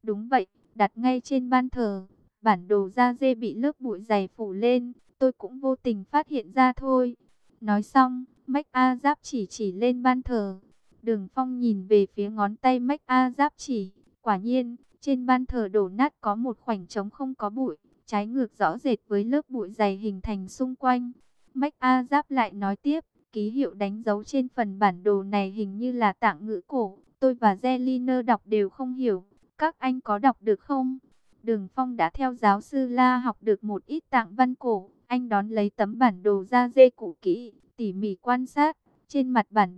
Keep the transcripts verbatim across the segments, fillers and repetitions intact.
Đúng vậy, đặt ngay trên ban thờ. Bản đồ da dê bị lớp bụi dày phủ lên, tôi cũng vô tình phát hiện ra thôi. Nói xong, Mách A Giáp chỉ chỉ lên ban thờ. Đường Phong nhìn về phía ngón tay Mách A Giáp chỉ. Quả nhiên, trên ban thờ đổ nát có một khoảnh trống không có bụi, trái ngược rõ rệt với lớp bụi dày hình thành xung quanh. Mách A Giáp lại nói tiếp, ký hiệu đánh dấu trên phần bản đồ này hình như là tạng ngữ cổ. Tôi và Zeliner đọc đều không hiểu. Các anh có đọc được không? Đường Phong đã theo giáo sư La học được một ít tạng văn cổ. Anh đón lấy tấm bản đồ da dê cũ kỹ, tỉ mỉ quan sát. Trên mặt bản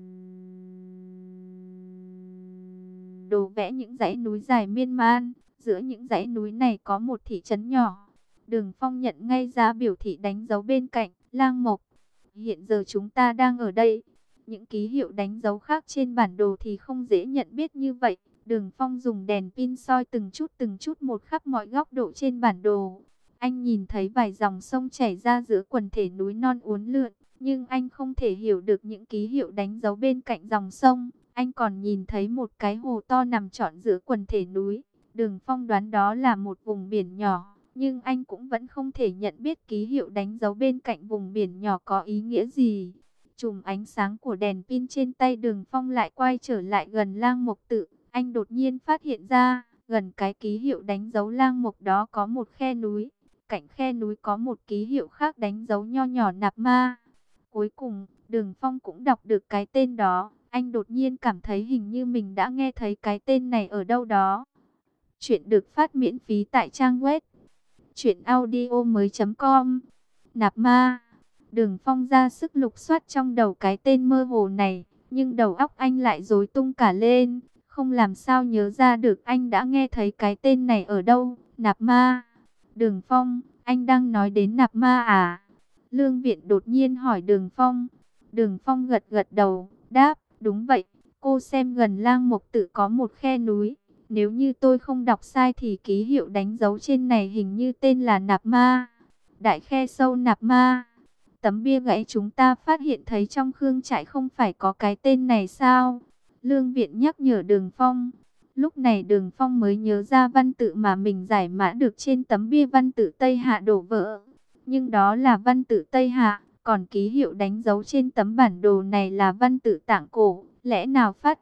đồ vẽ những dãy núi dài miên man. Giữa những dãy núi này có một thị trấn nhỏ. Đường Phong nhận ngay ra biểu thị đánh dấu bên cạnh, Lang Mộc. Hiện giờ chúng ta đang ở đây. Những ký hiệu đánh dấu khác trên bản đồ thì không dễ nhận biết như vậy. Đường Phong dùng đèn pin soi từng chút từng chút một khắp mọi góc độ trên bản đồ. Anh nhìn thấy vài dòng sông chảy ra giữa quần thể núi non uốn lượn, nhưng anh không thể hiểu được những ký hiệu đánh dấu bên cạnh dòng sông. Anh còn nhìn thấy một cái hồ to nằm trọn giữa quần thể núi. Đường Phong đoán đó là một vùng biển nhỏ, nhưng anh cũng vẫn không thể nhận biết ký hiệu đánh dấu bên cạnh vùng biển nhỏ có ý nghĩa gì. Chùm ánh sáng của đèn pin trên tay Đường Phong lại quay trở lại gần Lang Mộc Tự. Anh đột nhiên phát hiện ra, gần cái ký hiệu đánh dấu Lang Mộc đó có một khe núi. Cạnh khe núi có một ký hiệu khác đánh dấu nho nhỏ Nạp Ma. Cuối cùng, Đường Phong cũng đọc được cái tên đó. Anh đột nhiên cảm thấy hình như mình đã nghe thấy cái tên này ở đâu đó. Chuyện được phát miễn phí tại trang web truyện audio mới chấm com. Nạp Ma. Đường Phong ra sức lục soát trong đầu cái tên mơ hồ này, nhưng đầu óc anh lại rối tung cả lên, không làm sao nhớ ra được anh đã nghe thấy cái tên này ở đâu. Nạp Ma. Đường Phong, anh đang nói đến Nạp Ma à? Lương Viện đột nhiên hỏi Đường Phong. Đường Phong gật gật đầu, đáp, đúng vậy, cô xem gần Lang Mộc Tự có một khe núi. Nếu như tôi không đọc sai thì ký hiệu đánh dấu trên này hình như tên là Nạp Ma. Đại khe sâu Nạp Ma. Tấm bia gãy chúng ta phát hiện thấy trong khương trại không phải có cái tên này sao? Lương Viện nhắc nhở Đường Phong. Lúc này Đường Phong mới nhớ ra văn tự mà mình giải mã được trên tấm bia văn tự Tây Hạ đổ vỡ. Nhưng đó là văn tự Tây Hạ, còn ký hiệu đánh dấu trên tấm bản đồ này là văn tự Tạng cổ. Lẽ nào phát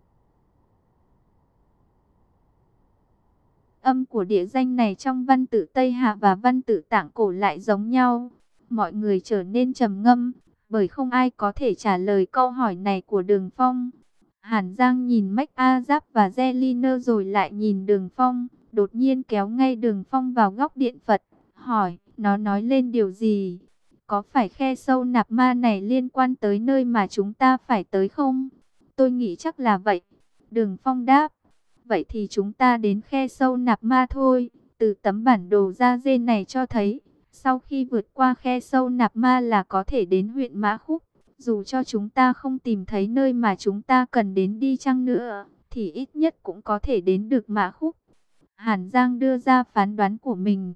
âm của địa danh này trong văn tự Tây Hạ và văn tự Tạng cổ lại giống nhau? Mọi người trở nên trầm ngâm, bởi không ai có thể trả lời câu hỏi này của Đường Phong. Hàn Giang nhìn Mách A Giáp và Zeliner rồi lại nhìn Đường Phong, đột nhiên kéo ngay Đường Phong vào góc điện Phật, hỏi, nó nói lên điều gì? Có phải khe sâu Nạp Ma này liên quan tới nơi mà chúng ta phải tới không? Tôi nghĩ chắc là vậy. Đường Phong đáp, vậy thì chúng ta đến khe sâu Nạp Ma thôi. Từ tấm bản đồ da dê này cho thấy, sau khi vượt qua khe sâu Nạp Ma là có thể đến huyện Mã Khúc. Dù cho chúng ta không tìm thấy nơi mà chúng ta cần đến đi chăng nữa, thì ít nhất cũng có thể đến được Mã Khúc. Hàn Giang đưa ra phán đoán của mình.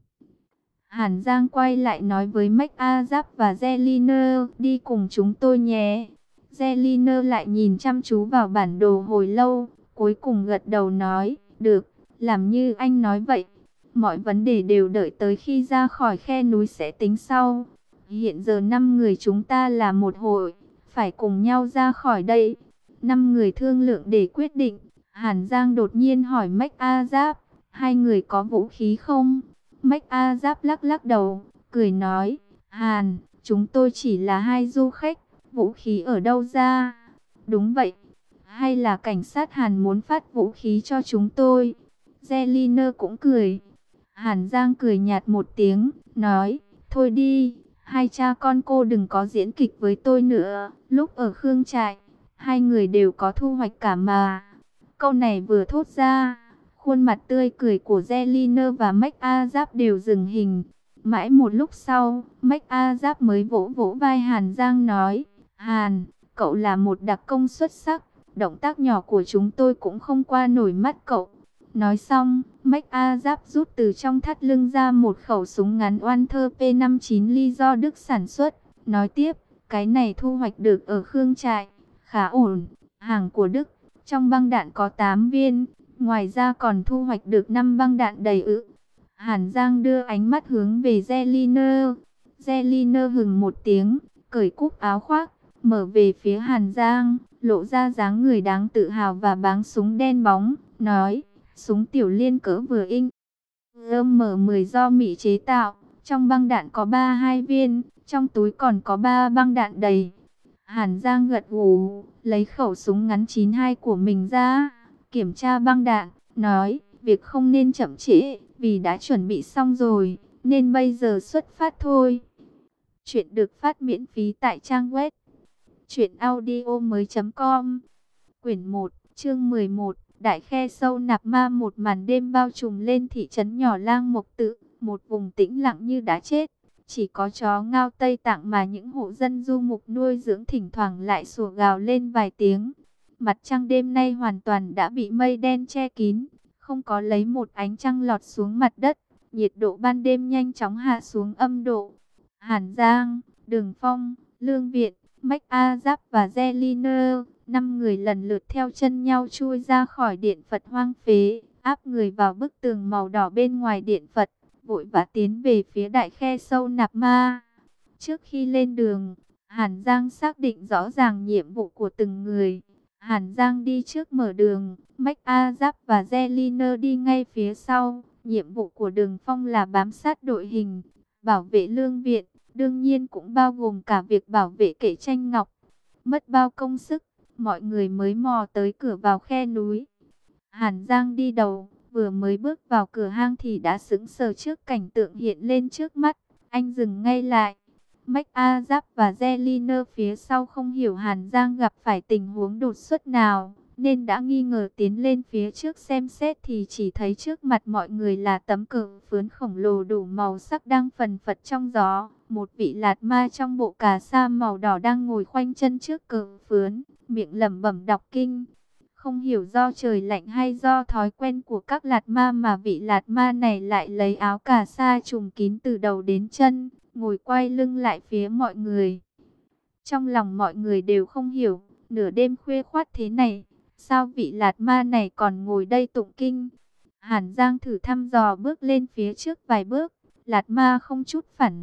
Hàn Giang quay lại nói với Mách A Giáp và Zeliner, đi cùng chúng tôi nhé. Zeliner lại nhìn chăm chú vào bản đồ hồi lâu, cuối cùng gật đầu nói, được, làm như anh nói vậy. Mọi vấn đề đều đợi tới khi ra khỏi khe núi sẽ tính sau. Hiện giờ năm người chúng ta là một hội, phải cùng nhau ra khỏi đây. Năm người thương lượng để quyết định. Hàn Giang đột nhiên hỏi Mách A Giáp, hai người có vũ khí không? Mách A Giáp lắc lắc đầu, cười nói, Hàn, chúng tôi chỉ là hai du khách, vũ khí ở đâu ra? Đúng vậy, hay là cảnh sát Hàn muốn phát vũ khí cho chúng tôi? Zeliner cũng cười. Hàn Giang cười nhạt một tiếng, nói, thôi đi, hai cha con cô đừng có diễn kịch với tôi nữa. Lúc ở Khương Trại, hai người đều có thu hoạch cả mà. Câu này vừa thốt ra, khuôn mặt tươi cười của Zeliner và Mách A Giáp đều dừng hình. Mãi một lúc sau, Mách A Giáp mới vỗ vỗ vai Hàn Giang nói, Hàn, cậu là một đặc công xuất sắc, động tác nhỏ của chúng tôi cũng không qua nổi mắt cậu. Nói xong, Mách A Giáp rút từ trong thắt lưng ra một khẩu súng ngắn Walther P năm mươi chín ly do Đức sản xuất. Nói tiếp, cái này thu hoạch được ở Khương Trại, khá ổn, hàng của Đức. Trong băng đạn có tám viên, Ngoài ra còn thu hoạch được năm băng đạn đầy ự. Hàn Giang đưa ánh mắt hướng về Zeliner. Zeliner hừng một tiếng, cởi cúc áo khoác, mở về phía Hàn Giang, lộ ra dáng người đáng tự hào và báng súng đen bóng, nói, súng tiểu liên cỡ vừa in. em mười do Mỹ chế tạo, trong băng đạn có ba mươi hai viên, trong túi còn có ba băng đạn đầy. Hàn Giang gật gù, lấy khẩu súng ngắn chín hai của mình ra, kiểm tra băng đạn, nói, việc không nên chậm trễ, vì đã chuẩn bị xong rồi, nên bây giờ xuất phát thôi. Chuyện được phát miễn phí tại trang web truyện audio mới chấm com. Quyển một, chương mười một, Đại Khe Sâu Nạp Ma. Một màn đêm bao trùm lên thị trấn nhỏ Lang Mộc Tự, một vùng tĩnh lặng như đã chết. Chỉ có chó ngao Tây Tạng mà những hộ dân du mục nuôi dưỡng thỉnh thoảng lại sủa gào lên vài tiếng. Mặt trăng đêm nay hoàn toàn đã bị mây đen che kín, không có lấy một ánh trăng lọt xuống mặt đất. Nhiệt độ ban đêm nhanh chóng hạ xuống âm độ. Hàn Giang, Đường Phong, Lương Viện, Mách A Giáp và Zeliner, năm người lần lượt theo chân nhau chui ra khỏi điện Phật hoang phế, áp người vào bức tường màu đỏ bên ngoài điện Phật, vội vã tiến về phía Đại Khe Sâu Nạp Ma. Trước khi lên đường, Hàn Giang xác định rõ ràng nhiệm vụ của từng người. Hàn Giang đi trước mở đường, Mách A Giáp và Zeliner đi ngay phía sau. Nhiệm vụ của Đường Phong là bám sát đội hình, bảo vệ Lương Viện, đương nhiên cũng bao gồm cả việc bảo vệ Kệ Tranh Ngọc. Mất bao công sức, mọi người mới mò tới cửa vào khe núi. Hàn Giang đi đầu, vừa mới bước vào cửa hang thì đã sững sờ trước cảnh tượng hiện lên trước mắt. Anh dừng ngay lại. Mách A Giáp và Zeliner phía sau không hiểu Hàn Giang gặp phải tình huống đột xuất nào, nên đã nghi ngờ tiến lên phía trước xem xét thì chỉ thấy trước mặt mọi người là tấm cờ phướn khổng lồ đủ màu sắc đang phần phật trong gió. Một vị lạt ma trong bộ cà sa màu đỏ đang ngồi khoanh chân trước cờ phướn, miệng lẩm bẩm đọc kinh. Không hiểu do trời lạnh hay do thói quen của các lạt ma mà vị lạt ma này lại lấy áo cà sa trùm kín từ đầu đến chân, ngồi quay lưng lại phía mọi người. Trong lòng mọi người đều không hiểu, nửa đêm khuya khoắt thế này, sao vị lạt ma này còn ngồi đây tụng kinh? Hàn Giang thử thăm dò bước lên phía trước vài bước, lạt ma không chút phản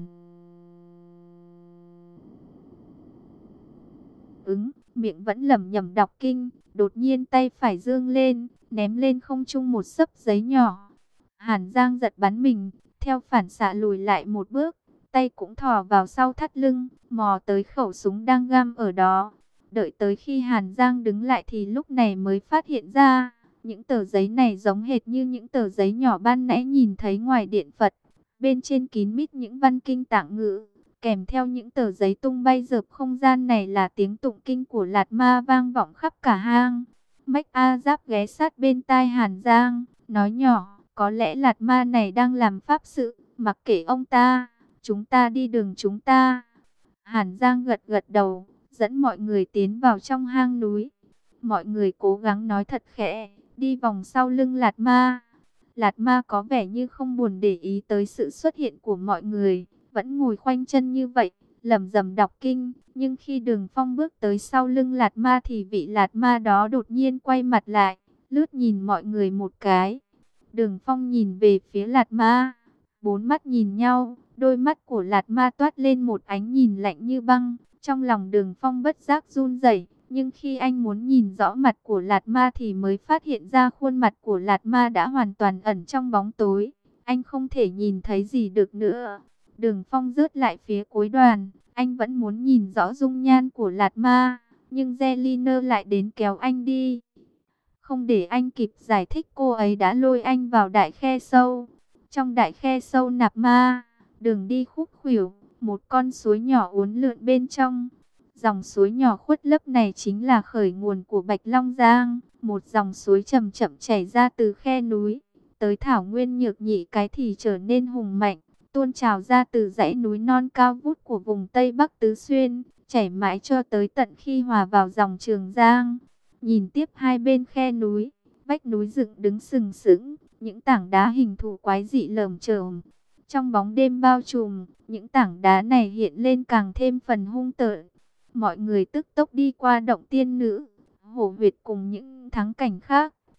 ứng, miệng vẫn lẩm nhẩm đọc kinh, đột nhiên tay phải giương lên, ném lên không trung một xấp giấy nhỏ. Hàn Giang giật bắn mình, theo phản xạ lùi lại một bước, tay cũng thò vào sau thắt lưng, mò tới khẩu súng đang găm ở đó. Đợi tới khi Hàn Giang đứng lại thì lúc này mới phát hiện ra, những tờ giấy này giống hệt như những tờ giấy nhỏ ban nãy nhìn thấy ngoài điện Phật. Bên trên kín mít những văn kinh tạng ngữ, kèm theo những tờ giấy tung bay dợp không gian này là tiếng tụng kinh của lạt ma vang vọng khắp cả hang. Mách A Giáp ghé sát bên tai Hàn Giang, nói nhỏ, có lẽ lạt ma này đang làm pháp sự, mặc kệ ông ta, chúng ta đi đường chúng ta. Hàn Giang gật gật đầu, dẫn mọi người tiến vào trong hang núi. Mọi người cố gắng nói thật khẽ, đi vòng sau lưng lạt ma. Lạt ma có vẻ như không buồn để ý tới sự xuất hiện của mọi người, vẫn ngồi khoanh chân như vậy, lẩm rẩm đọc kinh. Nhưng khi Đường Phong bước tới sau lưng lạt ma thì vị lạt ma đó đột nhiên quay mặt lại, lướt nhìn mọi người một cái. Đường Phong nhìn về phía lạt ma, bốn mắt nhìn nhau, đôi mắt của lạt ma toát lên một ánh nhìn lạnh như băng. Trong lòng Đường Phong bất giác run rẩy, nhưng khi anh muốn nhìn rõ mặt của lạt ma thì mới phát hiện ra khuôn mặt của lạt ma đã hoàn toàn ẩn trong bóng tối. Anh không thể nhìn thấy gì được nữa. Đường Phong rớt lại phía cuối đoàn, anh vẫn muốn nhìn rõ dung nhan của lạt ma, nhưng Zeliner lại đến kéo anh đi. Không để anh kịp giải thích, cô ấy đã lôi anh vào đại khe sâu. Trong đại khe sâu nạp ma, đường đi khúc khuỷu, một con suối nhỏ uốn lượn bên trong. Dòng suối nhỏ khuất lấp này chính là khởi nguồn của Bạch Long Giang, một dòng suối chậm chậm chảy ra từ khe núi, tới thảo nguyên Nhược Nhị cái thì trở nên hùng mạnh, tuôn trào ra từ dãy núi non cao vút của vùng Tây Bắc Tứ Xuyên, chảy mãi cho tới tận khi hòa vào dòng Trường Giang. Nhìn tiếp hai bên khe núi, vách núi dựng đứng sừng sững, những tảng đá hình thù quái dị lởm chởm. Trong bóng đêm bao trùm, những tảng đá này hiện lên càng thêm phần hung tợn. Mọi người tức tốc đi qua động tiên nữ, hổ huyệt cùng những thắng cảnh khác.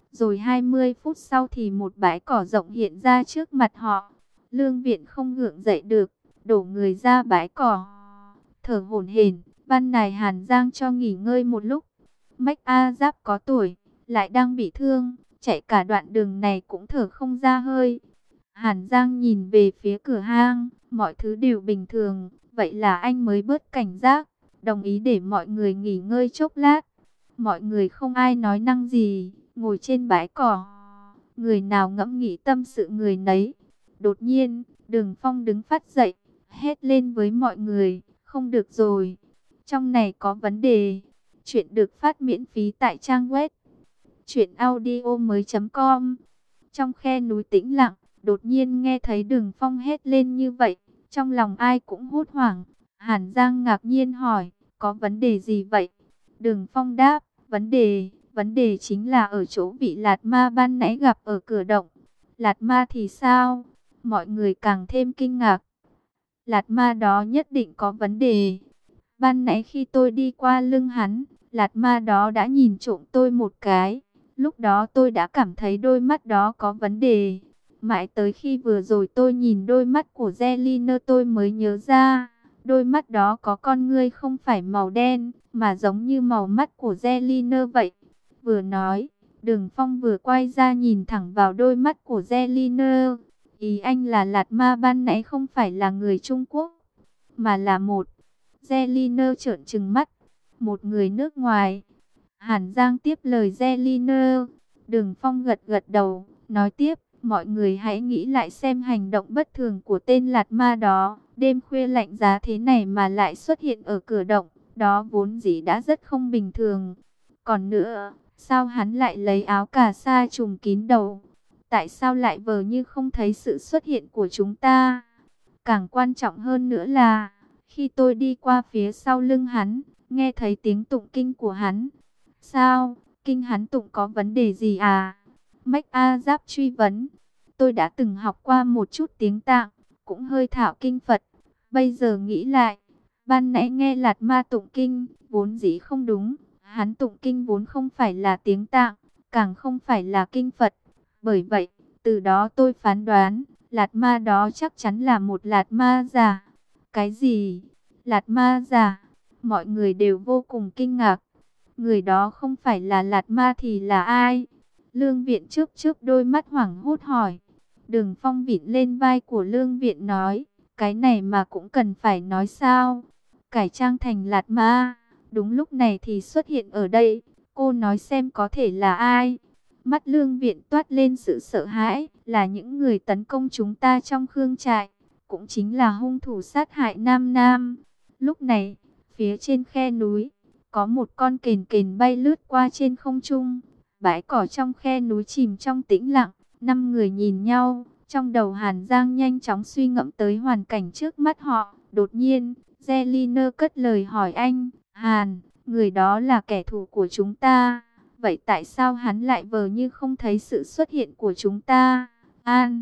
Rồi hai mươi phút sau thì một bãi cỏ rộng hiện ra trước mặt họ. Lương Viện không gượng dậy được, đổ người ra bãi cỏ, thở hổn hển. Ban nãy Hàn Giang cho nghỉ ngơi một lúc. Mách A Giáp có tuổi, lại đang bị thương, chạy cả đoạn đường này cũng thở không ra hơi. Hàn Giang nhìn về phía cửa hang, mọi thứ đều bình thường, vậy là anh mới bớt cảnh giác, đồng ý để mọi người nghỉ ngơi chốc lát. Mọi người không ai nói năng gì, ngồi trên bãi cỏ, người nào ngẫm nghĩ tâm sự người nấy. Đột nhiên, Đường Phong đứng phát dậy, hét lên với mọi người, không được rồi, trong này có vấn đề. Chuyện được phát miễn phí tại trang web truyện audio mới chấm com. Trong khe núi tĩnh lặng, đột nhiên nghe thấy Đường Phong hét lên như vậy, trong lòng ai cũng hốt hoảng. Hàn Giang ngạc nhiên hỏi, có vấn đề gì vậy? Đường Phong đáp, vấn đề, vấn đề chính là ở chỗ vị Lạt Ma ban nãy gặp ở cửa động. Lạt Ma thì sao? Mọi người càng thêm kinh ngạc. Lạt Ma đó nhất định có vấn đề. Ban nãy khi tôi đi qua lưng hắn, Lạt Ma đó đã nhìn trộm tôi một cái. Lúc đó tôi đã cảm thấy đôi mắt đó có vấn đề. Mãi tới khi vừa rồi tôi nhìn đôi mắt của Zelina tôi mới nhớ ra. Đôi mắt đó có con ngươi không phải màu đen, mà giống như màu mắt của Zelina vậy. Vừa nói, Đường Phong vừa quay ra nhìn thẳng vào đôi mắt của Zelina. Ý anh là Lạt Ma ban nãy không phải là người Trung Quốc, mà là một... Zelina trợn trừng mắt, một người nước ngoài. Hàn Giang tiếp lời Zelina. Đường Phong gật gật đầu, nói tiếp, mọi người hãy nghĩ lại xem hành động bất thường của tên Lạt Ma đó. Đêm khuya lạnh giá thế này mà lại xuất hiện ở cửa động, đó vốn dĩ đã rất không bình thường. Còn nữa, sao hắn lại lấy áo cà sa trùm kín đầu? Tại sao lại vờ như không thấy sự xuất hiện của chúng ta? Càng quan trọng hơn nữa là, khi tôi đi qua phía sau lưng hắn, nghe thấy tiếng tụng kinh của hắn. Sao, kinh hắn tụng có vấn đề gì à? Mách A Giáp truy vấn. Tôi đã từng học qua một chút tiếng Tạng, cũng hơi thạo kinh Phật. Bây giờ nghĩ lại, ban nãy nghe Lạt Ma tụng kinh, vốn dĩ không đúng. Hắn tụng kinh vốn không phải là tiếng Tạng, càng không phải là kinh Phật. Bởi vậy, từ đó tôi phán đoán, Lạt Ma đó chắc chắn là một Lạt Ma giả. Cái gì? Lạt Ma giả? Mọi người đều vô cùng kinh ngạc. Người đó không phải là Lạt Ma thì là ai? Lương Viện chớp chớp đôi mắt hoảng hốt hỏi. Đường Phong vịn lên vai của Lương Viện nói, cái này mà cũng cần phải nói sao? Cải trang thành Lạt Ma, đúng lúc này thì xuất hiện ở đây. Cô nói xem có thể là ai? Mắt Lương Viện toát lên sự sợ hãi, là những người tấn công chúng ta trong Khương trại, cũng chính là hung thủ sát hại Nam Nam. Lúc này, phía trên khe núi, có một con kền kền bay lướt qua trên không trung. Bãi cỏ trong khe núi chìm trong tĩnh lặng, năm người nhìn nhau, trong đầu Hàn Giang nhanh chóng suy ngẫm tới hoàn cảnh trước mắt họ. Đột nhiên, Zelina cất lời hỏi anh, Hàn, người đó là kẻ thù của chúng ta. Vậy tại sao hắn lại vờ như không thấy sự xuất hiện của chúng ta? An,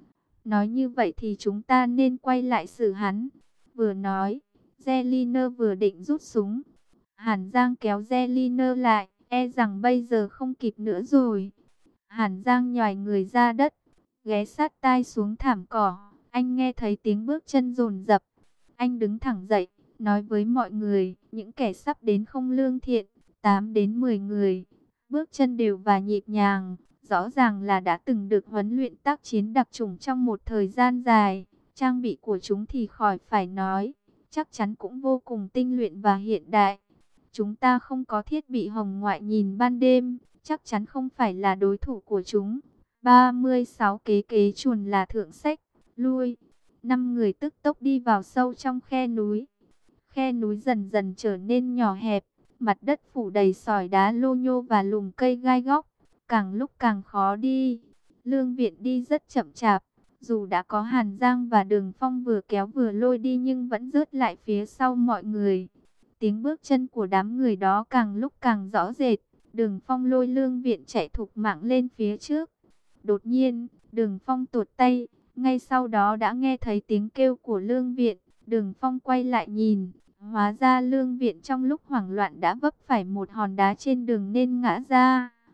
nói như vậy thì chúng ta nên quay lại xử hắn. Vừa nói, Zelina vừa định rút súng. Hàn Giang kéo Zelina lại, e rằng bây giờ không kịp nữa rồi. Hàn Giang nhòi người ra đất, ghé sát tai xuống thảm cỏ. Anh nghe thấy tiếng bước chân dồn dập. Anh đứng thẳng dậy, nói với mọi người, những kẻ sắp đến không lương thiện, tám đến mười người. Bước chân đều và nhịp nhàng, rõ ràng là đã từng được huấn luyện tác chiến đặc chủng trong một thời gian dài. Trang bị của chúng thì khỏi phải nói, chắc chắn cũng vô cùng tinh luyện và hiện đại. Chúng ta không có thiết bị hồng ngoại nhìn ban đêm, chắc chắn không phải là đối thủ của chúng. ba mươi sáu kế kế chuồn là thượng sách, lui. Năm người tức tốc đi vào sâu trong khe núi. Khe núi dần dần trở nên nhỏ hẹp, mặt đất phủ đầy sỏi đá lô nhô và lùm cây gai góc, càng lúc càng khó đi. Lương Viện đi rất chậm chạp, dù đã có Hàn Giang và Đường Phong vừa kéo vừa lôi đi nhưng vẫn rớt lại phía sau mọi người. Tiếng bước chân của đám người đó càng lúc càng rõ rệt. Đường Phong lôi Lương Viện chạy thục mạng lên phía trước. Đột nhiên, Đường Phong tuột tay, ngay sau đó đã nghe thấy tiếng kêu của Lương Viện. Đường Phong quay lại nhìn, hóa ra Lương Viện trong lúc hoảng loạn đã vấp phải một hòn đá trên đường nên ngã ra.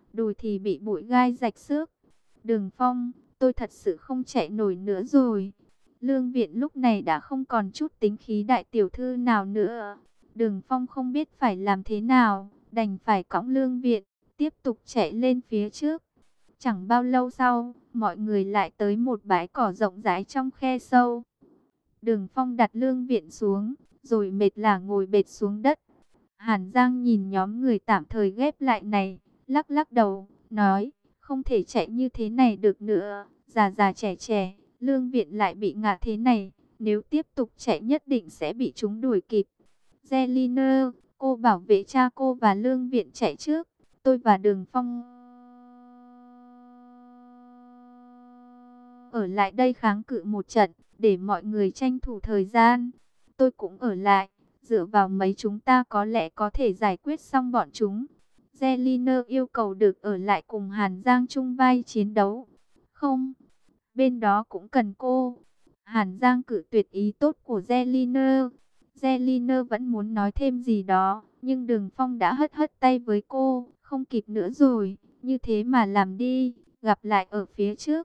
đùi thì bị bụi gai rạch xước. Đường Phong, tôi thật sự không chạy nổi nữa rồi. Lương Viện lúc này đã không còn chút tính khí đại tiểu thư nào nữa. Đường Phong không biết phải làm thế nào, đành phải cõng Lương Viện, tiếp tục chạy lên phía trước. Chẳng bao lâu sau, mọi người lại tới một bãi cỏ rộng rãi trong khe sâu. Đường Phong đặt Lương Viện xuống, rồi mệt là ngồi bệt xuống đất. Hàn Giang nhìn nhóm người tạm thời ghép lại này, lắc lắc đầu, nói, không thể chạy như thế này được nữa, già già trẻ trẻ, Lương Viện lại bị ngã thế này, nếu tiếp tục chạy nhất định sẽ bị chúng đuổi kịp. Zelina, cô bảo vệ cha cô và Lương Viện chạy trước, tôi và Đường Phong ở lại đây kháng cự một trận, để mọi người tranh thủ thời gian. Tôi cũng ở lại, dựa vào mấy chúng ta có lẽ có thể giải quyết xong bọn chúng. Zelina yêu cầu được ở lại cùng Hàn Giang chung vai chiến đấu. Không, bên đó cũng cần cô. Hàn Giang cự tuyệt ý tốt của Zelina. Zelina vẫn muốn nói thêm gì đó, nhưng Đường Phong đã hất hất tay với cô, không kịp nữa rồi, như thế mà làm đi, gặp lại ở phía trước.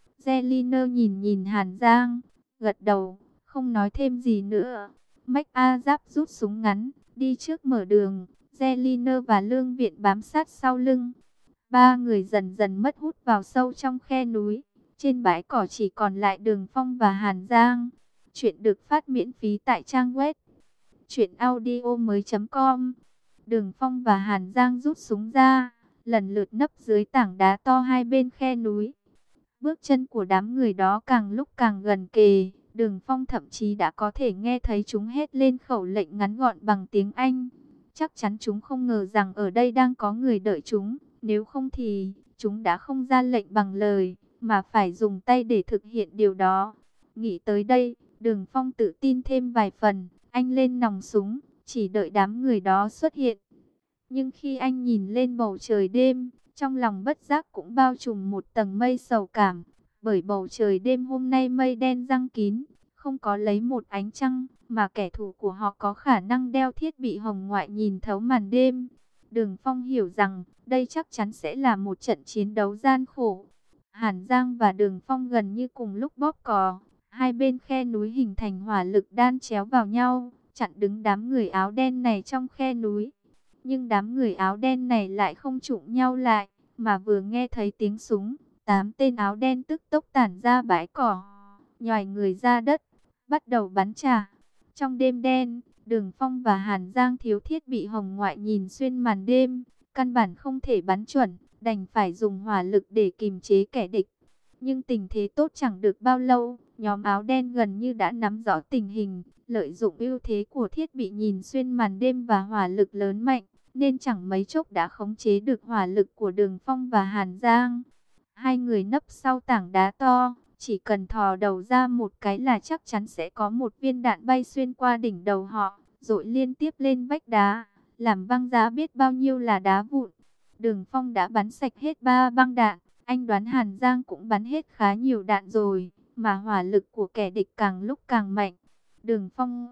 Zelina nhìn nhìn Hàn Giang, gật đầu, không nói thêm gì nữa. Mách A Giáp rút súng ngắn, đi trước mở đường, Zelina và Lương Viện bám sát sau lưng. Ba người dần dần mất hút vào sâu trong khe núi. Trên bãi cỏ chỉ còn lại Đường Phong và Hàn Giang. Chuyện được phát miễn phí tại trang web truyện audio mới chấm com. Đường Phong và Hàn Giang rút súng ra, lần lượt nấp dưới tảng đá to hai bên khe núi. Bước chân của đám người đó càng lúc càng gần kề. Đường Phong thậm chí đã có thể nghe thấy chúng hét lên khẩu lệnh ngắn gọn bằng tiếng Anh. Chắc chắn chúng không ngờ rằng ở đây đang có người đợi chúng. Nếu không thì chúng đã không ra lệnh bằng lời, mà phải dùng tay để thực hiện điều đó. Nghĩ tới đây, Đường Phong tự tin thêm vài phần. Anh lên nòng súng, chỉ đợi đám người đó xuất hiện. Nhưng khi anh nhìn lên bầu trời đêm, trong lòng bất giác cũng bao trùm một tầng mây sầu cảm. Bởi bầu trời đêm hôm nay mây đen giăng kín, không có lấy một ánh trăng, mà kẻ thù của họ có khả năng đeo thiết bị hồng ngoại nhìn thấu màn đêm. Đường Phong hiểu rằng đây chắc chắn sẽ là một trận chiến đấu gian khổ. Hàn Giang và Đường Phong gần như cùng lúc bóp cò, hai bên khe núi hình thành hỏa lực đan chéo vào nhau, chặn đứng đám người áo đen này trong khe núi. Nhưng đám người áo đen này lại không trụng nhau lại, mà vừa nghe thấy tiếng súng, tám tên áo đen tức tốc tản ra bãi cỏ, nhòi người ra đất, bắt đầu bắn trả. Trong đêm đen, Đường Phong và Hàn Giang thiếu thiết bị hồng ngoại nhìn xuyên màn đêm, căn bản không thể bắn chuẩn, đành phải dùng hỏa lực để kìm chế kẻ địch. Nhưng tình thế tốt chẳng được bao lâu, nhóm áo đen gần như đã nắm rõ tình hình, lợi dụng ưu thế của thiết bị nhìn xuyên màn đêm và hỏa lực lớn mạnh, nên chẳng mấy chốc đã khống chế được hỏa lực của Đường Phong và Hàn Giang. Hai người nấp sau tảng đá to, chỉ cần thò đầu ra một cái là chắc chắn sẽ có một viên đạn bay xuyên qua đỉnh đầu họ, dội liên tiếp lên vách đá, làm văng ra biết bao nhiêu là đá vụn. Đường Phong đã bắn sạch hết ba băng đạn, anh đoán Hàn Giang cũng bắn hết khá nhiều đạn rồi, mà hỏa lực của kẻ địch càng lúc càng mạnh. Đường Phong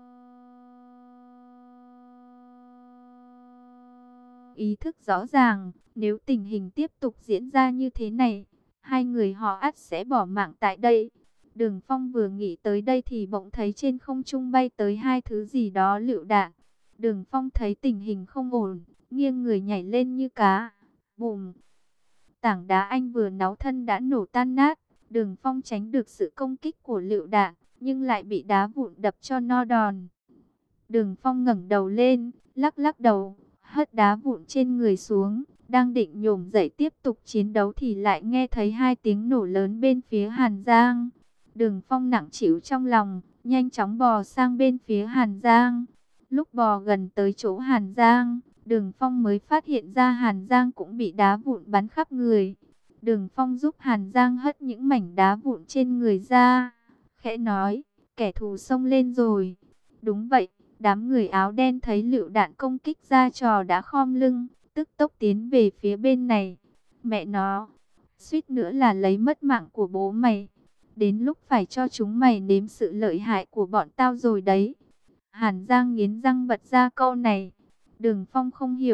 ý thức rõ ràng, nếu tình hình tiếp tục diễn ra như thế này, hai người họ ắt sẽ bỏ mạng tại đây. Đường Phong vừa nghĩ tới đây thì bỗng thấy trên không trung bay tới hai thứ gì đó lựu đạn. Đường Phong thấy tình hình không ổn, nghiêng người nhảy lên như cá. Bùm! Tảng đá anh vừa náu thân đã nổ tan nát. Đường Phong tránh được sự công kích của lựu đạn, nhưng lại bị đá vụn đập cho no đòn. Đường Phong ngẩng đầu lên, lắc lắc đầu, hất đá vụn trên người xuống, đang định nhổm dậy tiếp tục chiến đấu thì lại nghe thấy hai tiếng nổ lớn bên phía Hàn Giang. Đường Phong nặng trĩu trong lòng, nhanh chóng bò sang bên phía Hàn Giang. Lúc bò gần tới chỗ Hàn Giang, Đường Phong mới phát hiện ra Hàn Giang cũng bị đá vụn bắn khắp người. Đường Phong giúp Hàn Giang hất những mảnh đá vụn trên người ra, khẽ nói, kẻ thù xông lên rồi. Đúng vậy, đám người áo đen thấy lựu đạn công kích ra trò đã khom lưng, tức tốc tiến về phía bên này. Mẹ nó, suýt nữa là lấy mất mạng của bố mày. Đến lúc phải cho chúng mày nếm sự lợi hại của bọn tao rồi đấy. Hàn Giang nghiến răng bật ra câu này. Đường Phong không hiểu,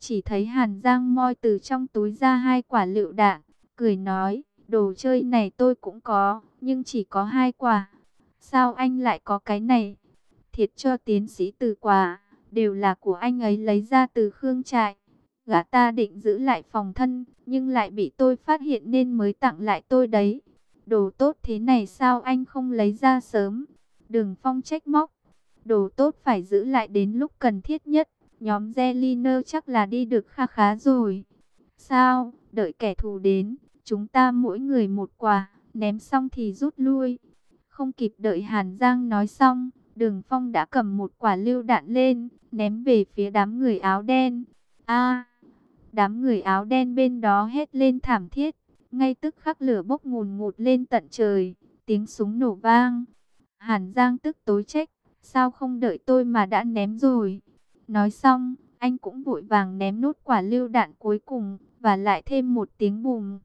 Chỉ thấy Hàn Giang moi từ trong túi ra hai quả lựu đạn, cười nói, đồ chơi này tôi cũng có, nhưng chỉ có hai quả. Sao anh lại có cái này? Thiệt cho tiến sĩ Từ quả, đều là của anh ấy lấy ra từ Khương trại. Gã ta định giữ lại phòng thân, nhưng lại bị tôi phát hiện nên mới tặng lại tôi đấy. Đồ tốt thế này sao anh không lấy ra sớm? Đường Phong trách móc. Đồ tốt phải giữ lại đến lúc cần thiết nhất. Nhóm Zeliner chắc là đi được kha khá rồi. Sao, đợi kẻ thù đến, chúng ta mỗi người một quả, ném xong thì rút lui. Không kịp đợi Hàn Giang nói xong, Đường Phong đã cầm một quả lựu đạn lên, ném về phía đám người áo đen. A! Đám người áo đen bên đó hét lên thảm thiết, ngay tức khắc lửa bốc ngùn ngụt lên tận trời, tiếng súng nổ vang. Hàn Giang tức tối trách, sao không đợi tôi mà đã ném rồi. Nói xong, anh cũng vội vàng ném nốt quả lựu đạn cuối cùng, và lại thêm một tiếng bùm.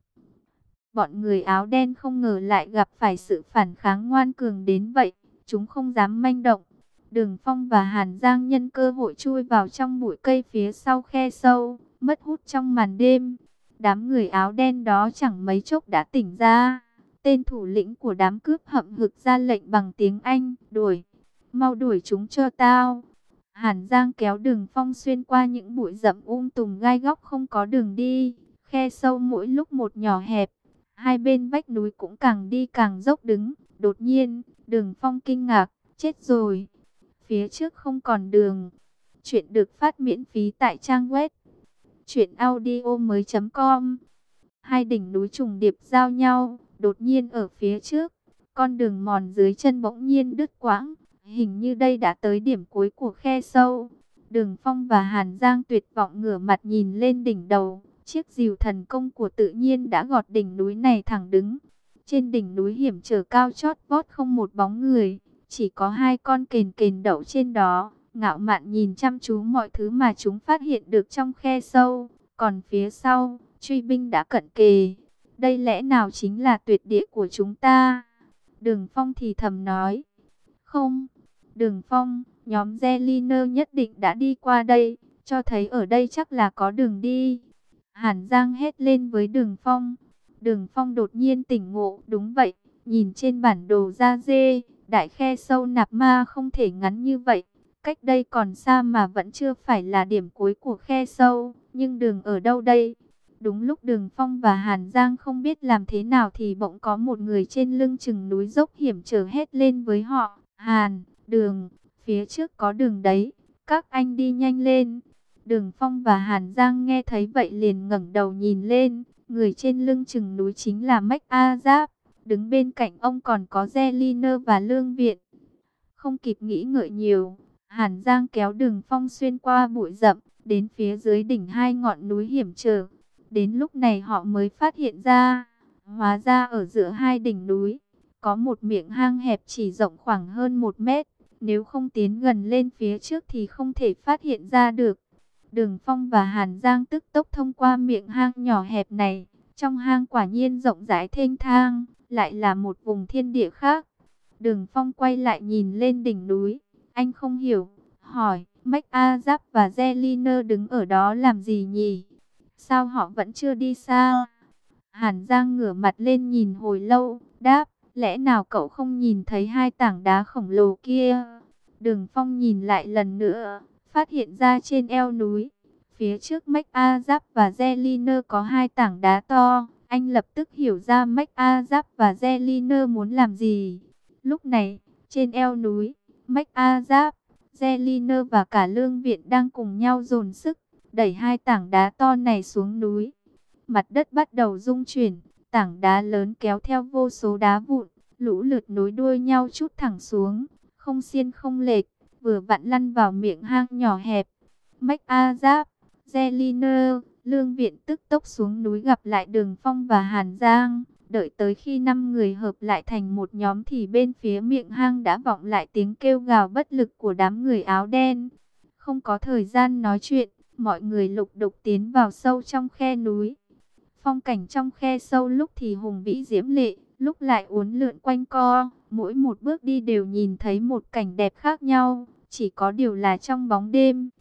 Bọn người áo đen không ngờ lại gặp phải sự phản kháng ngoan cường đến vậy, chúng không dám manh động. Đường Phong và Hàn Giang nhân cơ hội chui vào trong bụi cây phía sau khe sâu, mất hút trong màn đêm. Đám người áo đen đó chẳng mấy chốc đã tỉnh ra. Tên thủ lĩnh của đám cướp hậm hực ra lệnh bằng tiếng Anh, đuổi, mau đuổi chúng cho tao. Hàn Giang kéo Đường Phong xuyên qua những bụi rậm um tùm gai góc không có đường đi, khe sâu mỗi lúc một nhỏ hẹp. Hai bên vách núi cũng càng đi càng dốc đứng. Đột nhiên, Đường Phong kinh ngạc, chết rồi. Phía trước không còn đường. Chuyện được phát miễn phí tại trang web truyện audio mới chấm com. Hai đỉnh núi trùng điệp giao nhau, đột nhiên ở phía trước, con đường mòn dưới chân bỗng nhiên đứt quãng. Hình như đây đã tới điểm cuối của khe sâu. Đường Phong và Hàn Giang tuyệt vọng ngửa mặt nhìn lên đỉnh đầu. Chiếc rìu thần công của tự nhiên đã gọt đỉnh núi này thẳng đứng. Trên đỉnh núi hiểm trở cao chót vót không một bóng người, chỉ có hai con kền kền đậu trên đó, ngạo mạn nhìn chăm chú mọi thứ mà chúng phát hiện được trong khe sâu. Còn phía sau, truy binh đã cận kề. Đây lẽ nào chính là tuyệt địa của chúng ta? Đường Phong thì thầm nói. Không, Đường Phong, nhóm Zeliner nhất định đã đi qua đây, cho thấy ở đây chắc là có đường đi. Hàn Giang hét lên với Đường Phong. Đường Phong đột nhiên tỉnh ngộ, đúng vậy, nhìn trên bản đồ da dê, đại khe sâu Nạp Ma không thể ngắn như vậy. Cách đây còn xa mà vẫn chưa phải là điểm cuối của khe sâu, nhưng đường ở đâu đây? Đúng lúc Đường Phong và Hàn Giang không biết làm thế nào thì bỗng có một người trên lưng chừng núi dốc hiểm trở hét lên với họ. Hàn, Đường, phía trước có đường đấy, các anh đi nhanh lên. Đường Phong và Hàn Giang nghe thấy vậy liền ngẩng đầu nhìn lên, người trên lưng chừng núi chính là Mách A Giáp, đứng bên cạnh ông còn có Zeliner và Lương Viện. Không kịp nghĩ ngợi nhiều, Hàn Giang kéo Đường Phong xuyên qua bụi rậm, đến phía dưới đỉnh hai ngọn núi hiểm trở. Đến lúc này họ mới phát hiện ra, hóa ra ở giữa hai đỉnh núi, có một miệng hang hẹp chỉ rộng khoảng hơn một mét. Nếu không tiến gần lên phía trước thì không thể phát hiện ra được. Đường Phong và Hàn Giang tức tốc thông qua miệng hang nhỏ hẹp này. Trong hang quả nhiên rộng rãi thênh thang, lại là một vùng thiên địa khác. Đường Phong quay lại nhìn lên đỉnh núi. Anh không hiểu, hỏi, Mách A Giáp và Zeliner đứng ở đó làm gì nhỉ? Sao họ vẫn chưa đi xa? Hàn Giang ngửa mặt lên nhìn hồi lâu, đáp, lẽ nào cậu không nhìn thấy hai tảng đá khổng lồ kia? Đường Phong nhìn lại lần nữa, phát hiện ra trên eo núi, phía trước Mách A Giáp và Zeliner có hai tảng đá to. Anh lập tức hiểu ra Mách A Giáp và Zeliner muốn làm gì. Lúc này, trên eo núi, Mách A Giáp, Zeliner và cả Lương Viện đang cùng nhau dồn sức, đẩy hai tảng đá to này xuống núi. Mặt đất bắt đầu rung chuyển, tảng đá lớn kéo theo vô số đá vụn, lũ lượt nối đuôi nhau trút thẳng xuống, không xiên không lệch, vừa vặn lăn vào miệng hang nhỏ hẹp. Mách A Giáp, Zeliner, Lương Viện tức tốc xuống núi gặp lại Đường Phong và Hàn Giang. Đợi tới khi năm người hợp lại thành một nhóm thì bên phía miệng hang đã vọng lại tiếng kêu gào bất lực của đám người áo đen. Không có thời gian nói chuyện, mọi người lục đục tiến vào sâu trong khe núi. Phong cảnh trong khe sâu lúc thì hùng vĩ diễm lệ, lúc lại uốn lượn quanh co. Mỗi một bước đi đều nhìn thấy một cảnh đẹp khác nhau. Chỉ có điều là trong bóng đêm,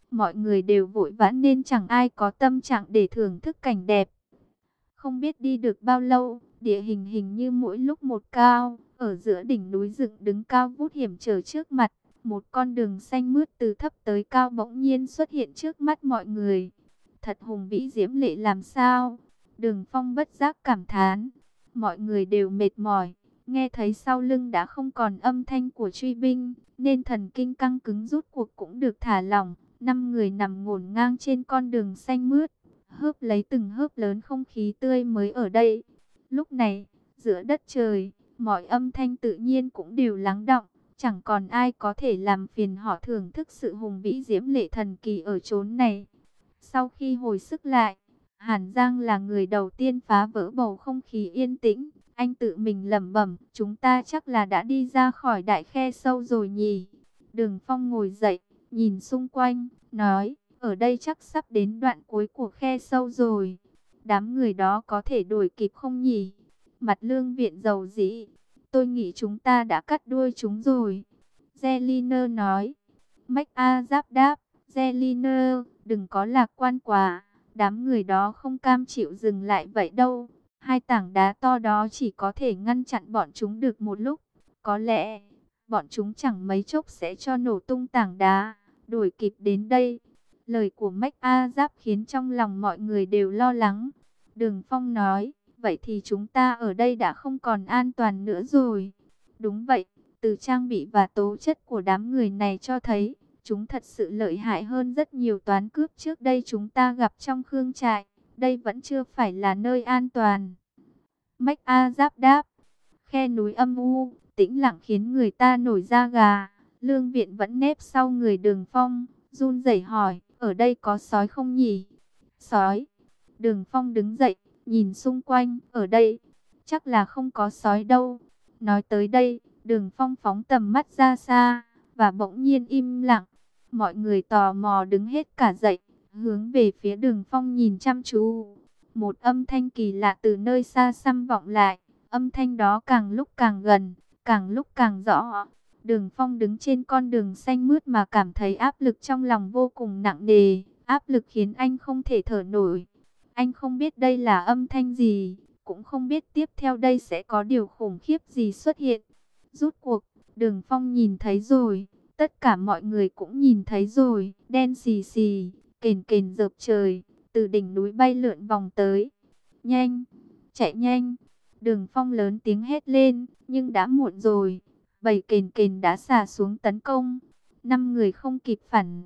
Mọi người đều vội vã nên chẳng ai có tâm trạng để thưởng thức cảnh đẹp. Không biết đi được bao lâu, địa hình hình như mỗi lúc một cao, ở giữa đỉnh núi dựng đứng cao vút hiểm trở trước mặt. Một con đường xanh mướt từ thấp tới cao bỗng nhiên xuất hiện trước mắt mọi người. Thật hùng vĩ diễm lệ làm sao? Đường Phong bất giác cảm thán. Mọi người đều mệt mỏi, nghe thấy sau lưng đã không còn âm thanh của truy binh, nên thần kinh căng cứng rút cuộc cũng được thả lỏng. Năm người nằm ngổn ngang trên con đường xanh mướt, hớp lấy từng hớp lớn không khí tươi mới ở đây. Lúc này, giữa đất trời, mọi âm thanh tự nhiên cũng đều lắng đọng, chẳng còn ai có thể làm phiền họ thưởng thức sự hùng vĩ diễm lệ thần kỳ ở chốn này. Sau khi hồi sức lại, Hàn Giang là người đầu tiên phá vỡ bầu không khí yên tĩnh. Anh tự mình lẩm bẩm, chúng ta chắc là đã đi ra khỏi đại khe sâu rồi nhỉ. Đường Phong ngồi dậy, nhìn xung quanh, nói, ở đây chắc sắp đến đoạn cuối của khe sâu rồi. Đám người đó có thể đuổi kịp không nhỉ? Mặt Lương Viện dầu dĩ, tôi nghĩ chúng ta đã cắt đuôi chúng rồi. Zeliner nói. Mách A Giáp đáp, Zeliner, đừng có lạc quan quá. Đám người đó không cam chịu dừng lại vậy đâu. Hai tảng đá to đó chỉ có thể ngăn chặn bọn chúng được một lúc. Có lẽ, bọn chúng chẳng mấy chốc sẽ cho nổ tung tảng đá, đuổi kịp đến đây. Lời của Mách A Giáp khiến trong lòng mọi người đều lo lắng. Đường Phong nói, vậy thì chúng ta ở đây đã không còn an toàn nữa rồi. Đúng vậy, từ trang bị và tố chất của đám người này cho thấy, chúng thật sự lợi hại hơn rất nhiều toán cướp trước đây chúng ta gặp trong Khương trại. Đây vẫn chưa phải là nơi an toàn. Mách A Giáp đáp, khe núi âm u, tĩnh lặng khiến người ta nổi da gà. Lương Viện vẫn nép sau người Đường Phong, run rẩy hỏi, ở đây có sói không nhỉ? Sói. Đường Phong đứng dậy, nhìn xung quanh, ở đây, chắc là không có sói đâu. Nói tới đây, Đường Phong phóng tầm mắt ra xa, và bỗng nhiên im lặng. Mọi người tò mò đứng hết cả dậy, hướng về phía Đường Phong nhìn chăm chú. Một âm thanh kỳ lạ từ nơi xa xăm vọng lại, âm thanh đó càng lúc càng gần, càng lúc càng rõ. Đường Phong đứng trên con đường xanh mướt mà cảm thấy áp lực trong lòng vô cùng nặng nề, áp lực khiến anh không thể thở nổi. Anh không biết đây là âm thanh gì, cũng không biết tiếp theo đây sẽ có điều khủng khiếp gì xuất hiện. Rút cuộc, Đường Phong nhìn thấy rồi, tất cả mọi người cũng nhìn thấy rồi, đen xì xì, kền kền rợp trời, từ đỉnh núi bay lượn vòng tới. Nhanh, chạy nhanh, Đường Phong lớn tiếng hét lên, nhưng đã muộn rồi, bầy kền kền đã xả xuống tấn công. Năm người không kịp phản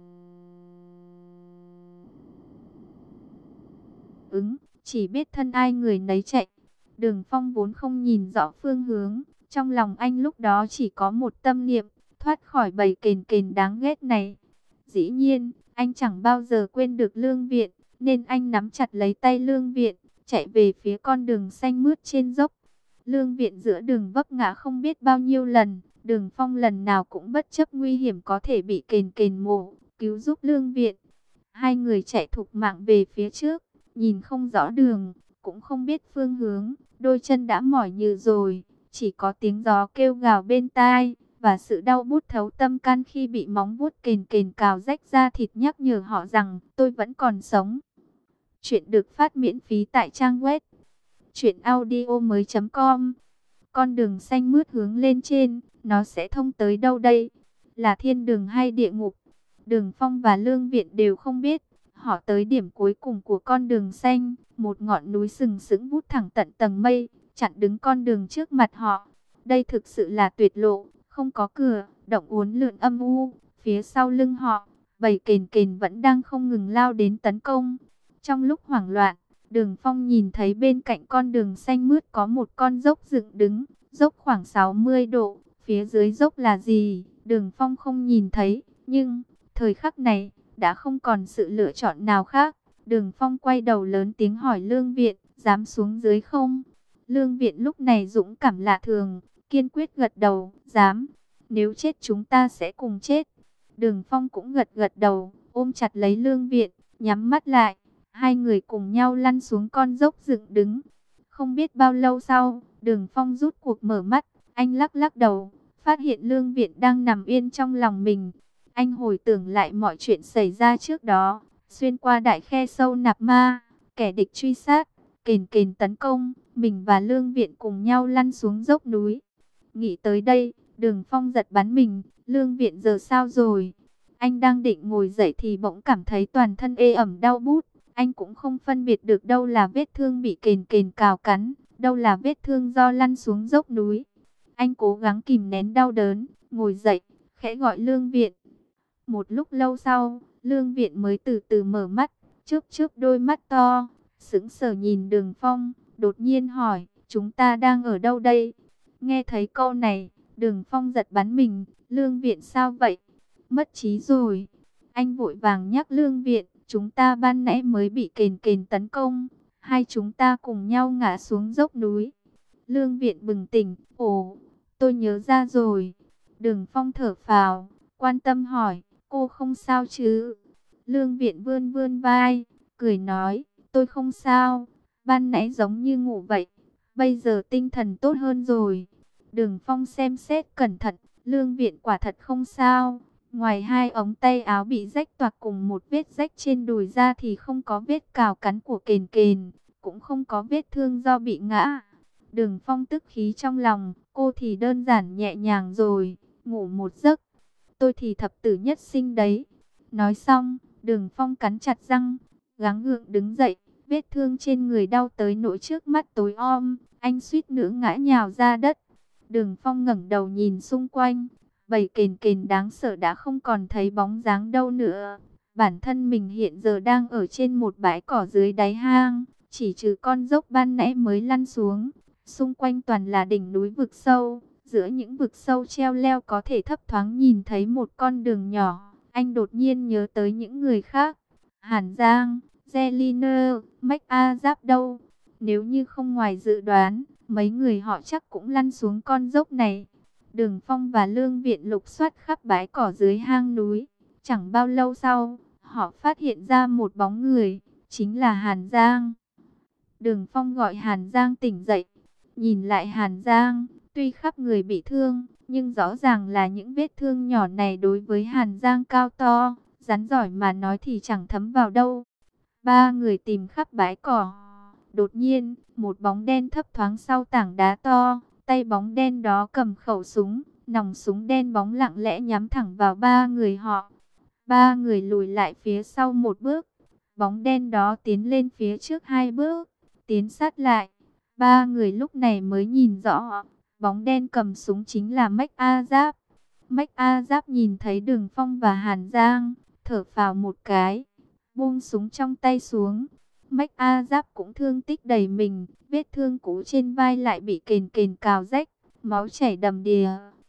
ứng, chỉ biết thân ai người nấy chạy. Đường Phong vốn không nhìn rõ phương hướng, trong lòng anh lúc đó chỉ có một tâm niệm, thoát khỏi bầy kền kền đáng ghét này. Dĩ nhiên, anh chẳng bao giờ quên được Lương Viện, nên anh nắm chặt lấy tay Lương Viện, chạy về phía con đường xanh mướt trên dốc. Lương Viện giữa đường vấp ngã không biết bao nhiêu lần, Đường Phong lần nào cũng bất chấp nguy hiểm có thể bị kền kền mổ, cứu giúp Lương Viện. Hai người chạy thục mạng về phía trước, nhìn không rõ đường, cũng không biết phương hướng, đôi chân đã mỏi nhừ rồi, chỉ có tiếng gió kêu gào bên tai, và sự đau buốt thấu tâm can khi bị móng vuốt kền kền cào rách da thịt nhắc nhở họ rằng tôi vẫn còn sống. Chuyện được phát miễn phí tại trang web truyện audio mới chấm com. Con đường xanh mướt hướng lên trên, nó sẽ thông tới đâu đây? Là thiên đường hay địa ngục? Đường Phong và Lương Viện đều không biết. Họ tới điểm cuối cùng của con đường xanh, một ngọn núi sừng sững vút thẳng tận tầng mây, chặn đứng con đường trước mặt họ. Đây thực sự là tuyệt lộ, không có cửa, động uốn lượn âm u. Phía sau lưng họ, bầy kền kền vẫn đang không ngừng lao đến tấn công. Trong lúc hoảng loạn, Đường Phong nhìn thấy bên cạnh con đường xanh mướt có một con dốc dựng đứng, dốc khoảng sáu mươi độ. Phía dưới dốc là gì? Đường Phong không nhìn thấy, nhưng thời khắc này đã không còn sự lựa chọn nào khác. Đường Phong quay đầu lớn tiếng hỏi Lương Viện, dám xuống dưới không? Lương Viện lúc này dũng cảm lạ thường, kiên quyết gật đầu, dám. Nếu chết chúng ta sẽ cùng chết. Đường Phong cũng gật gật đầu, ôm chặt lấy Lương Viện, nhắm mắt lại. Hai người cùng nhau lăn xuống con dốc dựng đứng. Không biết bao lâu sau, Đường Phong rút cuộc mở mắt, anh lắc lắc đầu, phát hiện Lương Viện đang nằm yên trong lòng mình. Anh hồi tưởng lại mọi chuyện xảy ra trước đó, xuyên qua đại khe sâu Nạp Ma, kẻ địch truy sát, kền kền tấn công, mình và Lương Viện cùng nhau lăn xuống dốc núi. Nghĩ tới đây, Đường Phong giật bắn mình, Lương Viện giờ sao rồi? Anh đang định ngồi dậy thì bỗng cảm thấy toàn thân ê ẩm đau bút. Anh cũng không phân biệt được đâu là vết thương bị kền kền cào cắn, đâu là vết thương do lăn xuống dốc núi. Anh cố gắng kìm nén đau đớn, ngồi dậy, khẽ gọi Lương Viện. Một lúc lâu sau, Lương Viện mới từ từ mở mắt, chớp chớp đôi mắt to, sững sờ nhìn Đường Phong, đột nhiên hỏi, chúng ta đang ở đâu đây? Nghe thấy câu này, Đường Phong giật bắn mình, Lương Viện sao vậy? Mất trí rồi. Anh vội vàng nhắc Lương Viện, chúng ta ban nãy mới bị kền kền tấn công, hai chúng ta cùng nhau ngã xuống dốc núi. Lương Viện bừng tỉnh, ồ, tôi nhớ ra rồi. Đường Phong thở phào, quan tâm hỏi, cô không sao chứ? Lương Viện vươn vươn vai, cười nói, tôi không sao, ban nãy giống như ngủ vậy, bây giờ tinh thần tốt hơn rồi. Đường Phong xem xét cẩn thận, Lương Viện quả thật không sao. Ngoài hai ống tay áo bị rách toạc cùng một vết rách trên đùi ra thì không có vết cào cắn của kền kền, cũng không có vết thương do bị ngã. Đường Phong tức khí trong lòng, cô thì đơn giản nhẹ nhàng rồi, ngủ một giấc. Tôi thì thập tử nhất sinh đấy. Nói xong, Đường Phong cắn chặt răng, gắng gượng đứng dậy, vết thương trên người đau tới nỗi trước mắt tối om, anh suýt nữa ngã nhào ra đất. Đường Phong ngẩng đầu nhìn xung quanh, bầy kền kền đáng sợ đã không còn thấy bóng dáng đâu nữa. Bản thân mình hiện giờ đang ở trên một bãi cỏ dưới đáy hang, chỉ trừ con dốc ban nãy mới lăn xuống. Xung quanh toàn là đỉnh núi vực sâu, giữa những vực sâu treo leo có thể thấp thoáng nhìn thấy một con đường nhỏ. Anh đột nhiên nhớ tới những người khác, Hàn Giang, Zeliner, Mách A Giáp đâu. Nếu như không ngoài dự đoán, mấy người họ chắc cũng lăn xuống con dốc này. Đường Phong và Lương Viện lục soát khắp bãi cỏ dưới hang núi. Chẳng bao lâu sau, họ phát hiện ra một bóng người, chính là Hàn Giang. Đường Phong gọi Hàn Giang tỉnh dậy. Nhìn lại Hàn Giang, tuy khắp người bị thương, nhưng rõ ràng là những vết thương nhỏ này đối với Hàn Giang cao to, rắn giỏi mà nói thì chẳng thấm vào đâu. Ba người tìm khắp bãi cỏ. Đột nhiên, một bóng đen thấp thoáng sau tảng đá to, tay bóng đen đó cầm khẩu súng, nòng súng đen bóng lặng lẽ nhắm thẳng vào ba người họ. Ba người lùi lại phía sau một bước, bóng đen đó tiến lên phía trước hai bước, tiến sát lại. Ba người lúc này mới nhìn rõ, bóng đen cầm súng chính là Mách A Giáp. Mách A Giáp nhìn thấy Đường Phong và Hàn Giang, thở phào một cái, buông súng trong tay xuống. Mách A Giáp cũng thương tích đầy mình, vết thương cũ trên vai lại bị kền kền cào rách, máu chảy đầm đìa.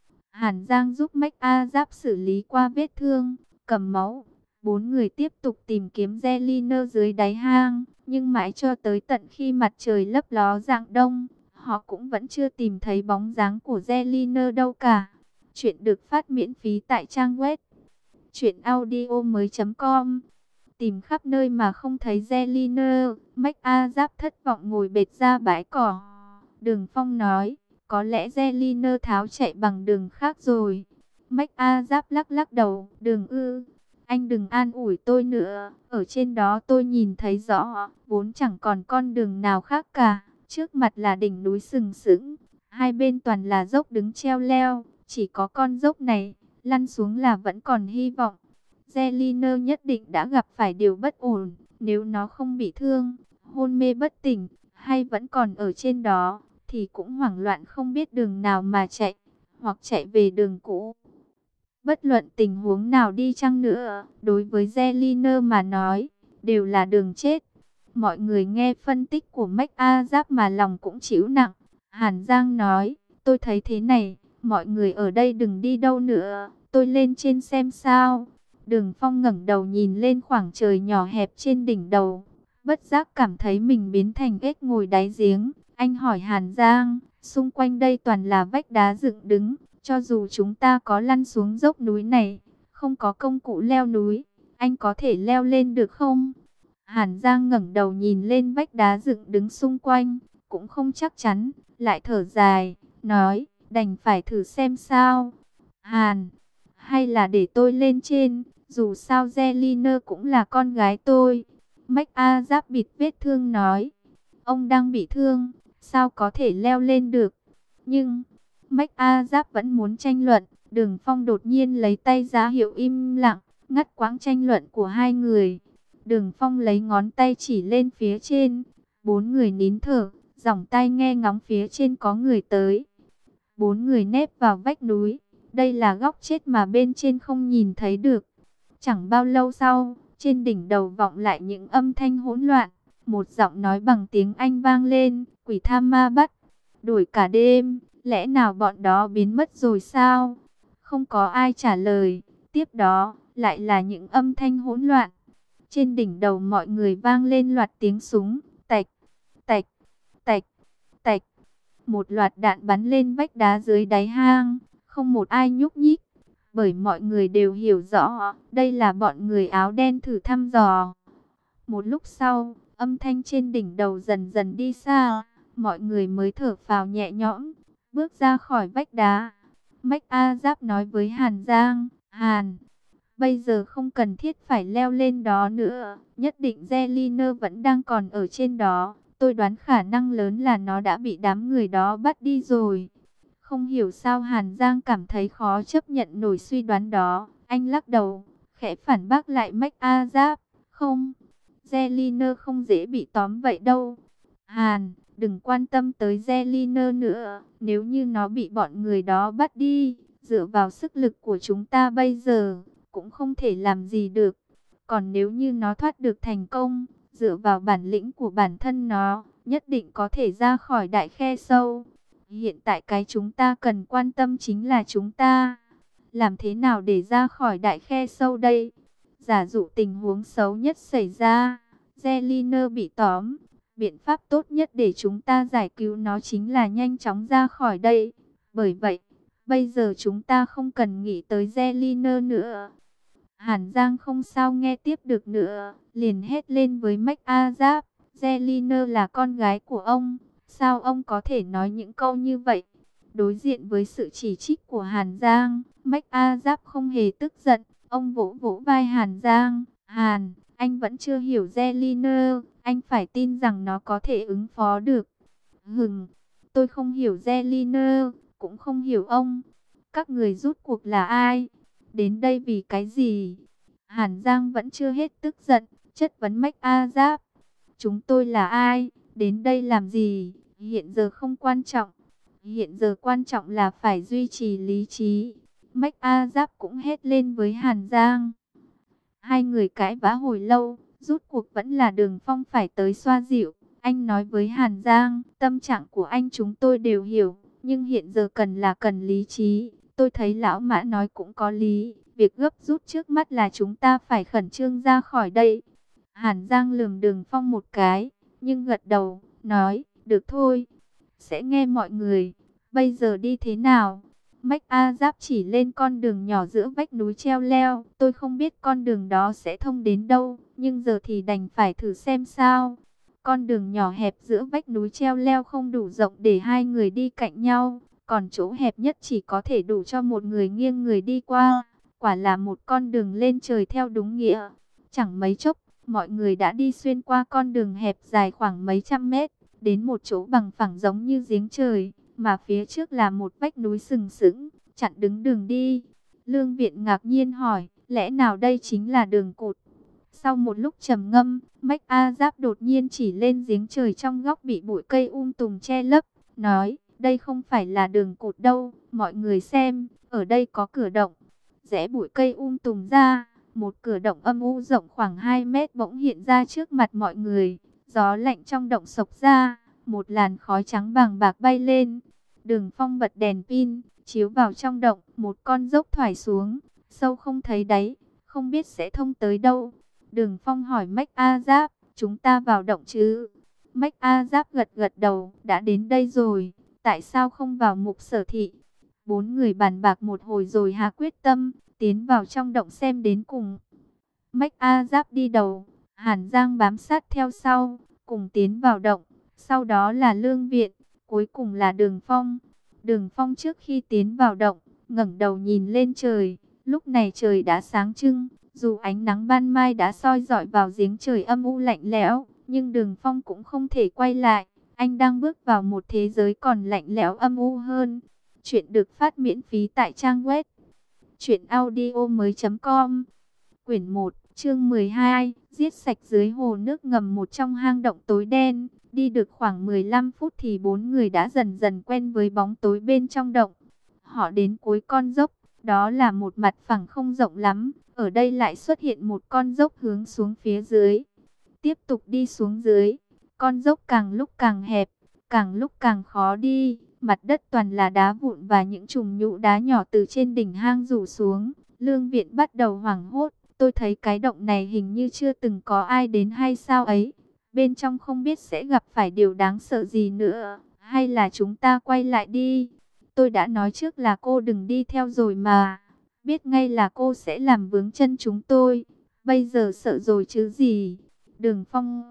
Hàn Giang giúp Mách A Giáp xử lý qua vết thương, cầm máu. Bốn người tiếp tục tìm kiếm Zeliner dưới đáy hang, nhưng mãi cho tới tận khi mặt trời lấp ló rạng đông, họ cũng vẫn chưa tìm thấy bóng dáng của Zeliner đâu cả. Chuyện được phát miễn phí tại trang web truyện audio mới chấm com. Tìm khắp nơi mà không thấy Zeliner, Mách A Giáp thất vọng ngồi bệt ra bãi cỏ. Đường Phong nói, có lẽ Zeliner tháo chạy bằng đường khác rồi. Mách A Giáp lắc lắc đầu, đường ư. Anh đừng an ủi tôi nữa, ở trên đó tôi nhìn thấy rõ, vốn chẳng còn con đường nào khác cả. Trước mặt là đỉnh núi sừng sững, hai bên toàn là dốc đứng treo leo, chỉ có con dốc này, lăn xuống là vẫn còn hy vọng. Zeliner nhất định đã gặp phải điều bất ổn, nếu nó không bị thương, hôn mê bất tỉnh, hay vẫn còn ở trên đó, thì cũng hoảng loạn không biết đường nào mà chạy, hoặc chạy về đường cũ. Bất luận tình huống nào đi chăng nữa, đối với Zeliner mà nói, đều là đường chết. Mọi người nghe phân tích của Mách A Giáp mà lòng cũng chịu nặng. Hàn Giang nói, tôi thấy thế này, mọi người ở đây đừng đi đâu nữa, tôi lên trên xem sao. Đường Phong ngẩng đầu nhìn lên khoảng trời nhỏ hẹp trên đỉnh đầu, bất giác cảm thấy mình biến thành ếch ngồi đáy giếng. Anh hỏi Hàn Giang, xung quanh đây toàn là vách đá dựng đứng, cho dù chúng ta có lăn xuống dốc núi này, không có công cụ leo núi, anh có thể leo lên được không? Hàn Giang ngẩng đầu nhìn lên vách đá dựng đứng xung quanh, cũng không chắc chắn, lại thở dài, nói, đành phải thử xem sao. Hàn, Hay là để tôi lên trên, dù sao Zelina cũng là con gái tôi. Mách A Giáp bịt vết thương nói. Ông đang bị thương, sao có thể leo lên được? Nhưng, Mách A Giáp vẫn muốn tranh luận. Đường Phong đột nhiên lấy tay ra hiệu im lặng, ngắt quãng tranh luận của hai người. Đường Phong lấy ngón tay chỉ lên phía trên. Bốn người nín thở, giỏng tai nghe ngóng phía trên có người tới. Bốn người nép vào vách núi. Đây là góc chết mà bên trên không nhìn thấy được. Chẳng bao lâu sau, trên đỉnh đầu vọng lại những âm thanh hỗn loạn. Một giọng nói bằng tiếng Anh vang lên, quỷ tham ma bắt. Đuổi cả đêm, lẽ nào bọn đó biến mất rồi sao? Không có ai trả lời. Tiếp đó, lại là những âm thanh hỗn loạn. Trên đỉnh đầu mọi người vang lên loạt tiếng súng, tạch, tạch, tạch, tạch. Một loạt đạn bắn lên vách đá dưới đáy hang, không một ai nhúc nhích. Bởi mọi người đều hiểu rõ, đây là bọn người áo đen thử thăm dò. Một lúc sau, âm thanh trên đỉnh đầu dần dần đi xa, mọi người mới thở phào nhẹ nhõm, bước ra khỏi vách đá. Mách A Giáp nói với Hàn Giang, Hàn, bây giờ không cần thiết phải leo lên đó nữa, nhất định Zelina vẫn đang còn ở trên đó. Tôi đoán khả năng lớn là nó đã bị đám người đó bắt đi rồi. Không hiểu sao Hàn Giang cảm thấy khó chấp nhận nổi suy đoán đó. Anh lắc đầu, khẽ phản bác lại Mách A Giáp. Không, Zelina không dễ bị tóm vậy đâu. Hàn, đừng quan tâm tới Zelina nữa. Nếu như nó bị bọn người đó bắt đi, dựa vào sức lực của chúng ta bây giờ, cũng không thể làm gì được. Còn nếu như nó thoát được thành công, dựa vào bản lĩnh của bản thân nó, nhất định có thể ra khỏi đại khe sâu. Hiện tại cái chúng ta cần quan tâm chính là chúng ta. Làm thế nào để ra khỏi đại khe sâu đây? Giả dụ tình huống xấu nhất xảy ra, Zelina bị tóm. Biện pháp tốt nhất để chúng ta giải cứu nó chính là nhanh chóng ra khỏi đây. Bởi vậy, bây giờ chúng ta không cần nghĩ tới Zelina nữa. Hàn Giang không sao nghe tiếp được nữa, liền hét lên với Mách A Giáp. Zelina là con gái của ông, sao ông có thể nói những câu như vậy? Đối diện với sự chỉ trích của Hàn Giang, Mách A Giáp không hề tức giận, ông vỗ vỗ vai Hàn Giang. Hàn, anh vẫn chưa hiểu Zelina, anh phải tin rằng nó có thể ứng phó được. Hừm, tôi không hiểu Zelina, cũng không hiểu ông. Các người rút cuộc là ai? Đến đây vì cái gì? Hàn Giang vẫn chưa hết tức giận, chất vấn Mách A Giáp. Chúng tôi là ai? Đến đây làm gì? Hiện giờ không quan trọng. Hiện giờ quan trọng là phải duy trì lý trí. Mách A Giáp cũng hét lên với Hàn Giang. Hai người cãi vã hồi lâu, rút cuộc vẫn là Đường Phong phải tới xoa dịu. Anh nói với Hàn Giang, tâm trạng của anh chúng tôi đều hiểu, nhưng hiện giờ cần là cần lý trí. Tôi thấy lão Mã nói cũng có lý, việc gấp rút trước mắt là chúng ta phải khẩn trương ra khỏi đây. Hàn Giang lườm Đường Phong một cái, nhưng gật đầu, nói, được thôi, sẽ nghe mọi người. Bây giờ đi thế nào? Mách A Giáp chỉ lên con đường nhỏ giữa vách núi treo leo. Tôi không biết con đường đó sẽ thông đến đâu, nhưng giờ thì đành phải thử xem sao. Con đường nhỏ hẹp giữa vách núi treo leo không đủ rộng để hai người đi cạnh nhau, còn chỗ hẹp nhất chỉ có thể đủ cho một người nghiêng người đi qua. Quả là một con đường lên trời theo đúng nghĩa. Chẳng mấy chốc, mọi người đã đi xuyên qua con đường hẹp dài khoảng mấy trăm mét, đến một chỗ bằng phẳng giống như giếng trời, mà phía trước là một vách núi sừng sững, chặn đứng đường đi. Lương Viện ngạc nhiên hỏi, lẽ nào đây chính là đường cụt? Sau một lúc trầm ngâm, Mách A Giáp đột nhiên chỉ lên giếng trời trong góc bị bụi cây um tùm che lấp, nói, đây không phải là đường cụt đâu, mọi người xem, ở đây có cửa động. Rẽ bụi cây um tùm ra, một cửa động âm u rộng khoảng hai mét bỗng hiện ra trước mặt mọi người. Gió lạnh trong động xộc ra, một làn khói trắng vàng bạc bay lên. Đường Phong bật đèn pin, chiếu vào trong động, một con dốc thoải xuống, sâu không thấy đáy, không biết sẽ thông tới đâu. Đường Phong hỏi Mách A Giáp, chúng ta vào động chứ? Mách A Giáp gật gật đầu, đã đến đây rồi, tại sao không vào Mục Sở Thị? Bốn người bàn bạc một hồi rồi hạ quyết tâm, tiến vào trong động xem đến cùng. Mách A Giáp đi đầu, Hàn Giang bám sát theo sau, cùng tiến vào động. Sau đó là Lương Viện, cuối cùng là Đường Phong. Đường Phong trước khi tiến vào động, ngẩng đầu nhìn lên trời, Lúc này trời đã sáng trưng, dù ánh nắng ban mai đã soi rọi vào giếng trời âm u lạnh lẽo, nhưng Đường Phong cũng không thể quay lại. Anh đang bước vào một thế giới còn lạnh lẽo âm u hơn. Chuyện được phát miễn phí tại trang web truyện audio mới chấm com. Quyển một, chương mười hai, giết sạch dưới hồ nước ngầm một trong hang động tối đen. Đi được khoảng mười lăm phút thì bốn người đã dần dần quen với bóng tối bên trong động. Họ đến cuối con dốc, đó là một mặt phẳng không rộng lắm. Ở đây lại xuất hiện một con dốc hướng xuống phía dưới. Tiếp tục đi xuống dưới, con dốc càng lúc càng hẹp, càng lúc càng khó đi. Mặt đất toàn là đá vụn và những chùm nhũ đá nhỏ từ trên đỉnh hang rủ xuống. Lương Viện bắt đầu hoảng hốt. Tôi thấy cái động này hình như chưa từng có ai đến hay sao ấy. Bên trong không biết sẽ gặp phải điều đáng sợ gì nữa. Hay là chúng ta quay lại đi. Tôi đã nói trước là cô đừng đi theo rồi mà. Biết ngay là cô sẽ làm vướng chân chúng tôi. Bây giờ sợ rồi chứ gì. Đường Phong